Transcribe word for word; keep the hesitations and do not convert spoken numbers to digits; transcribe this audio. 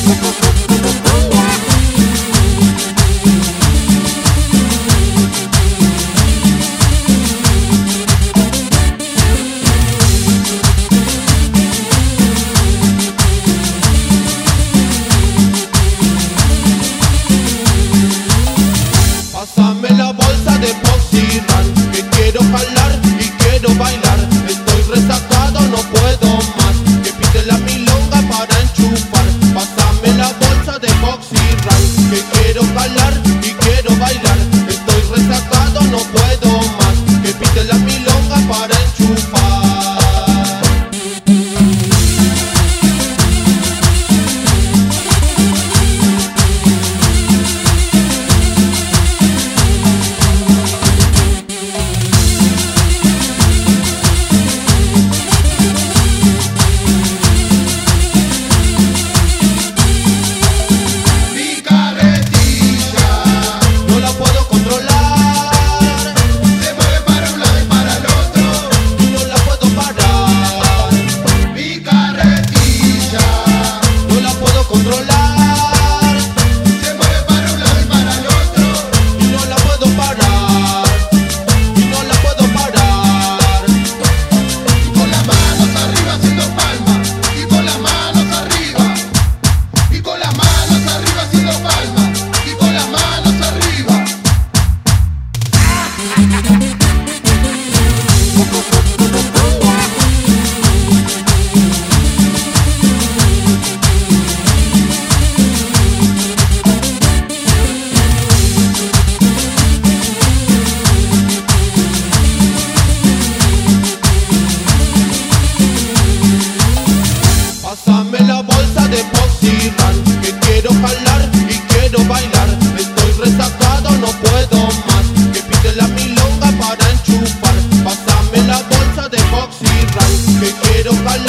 Pásame la bolsa de Foxy Run, que quiero jalar y quiero bailar. Estoy resacado, no puedo más, que pide la milonga para enchufar. Pásame la bolsa de Foxy Run, que quiero jalar y quiero bailar. Estoy resacado, no puedo más, que pide la milonga para enchufar. Pásame la bolsa de Foxy Run, que quiero jalar y quiero bailar. Estoy resacado, no puedo más, que pide la milonga para enchufar. Pásame la bolsa de Foxy Run, que quiero jalar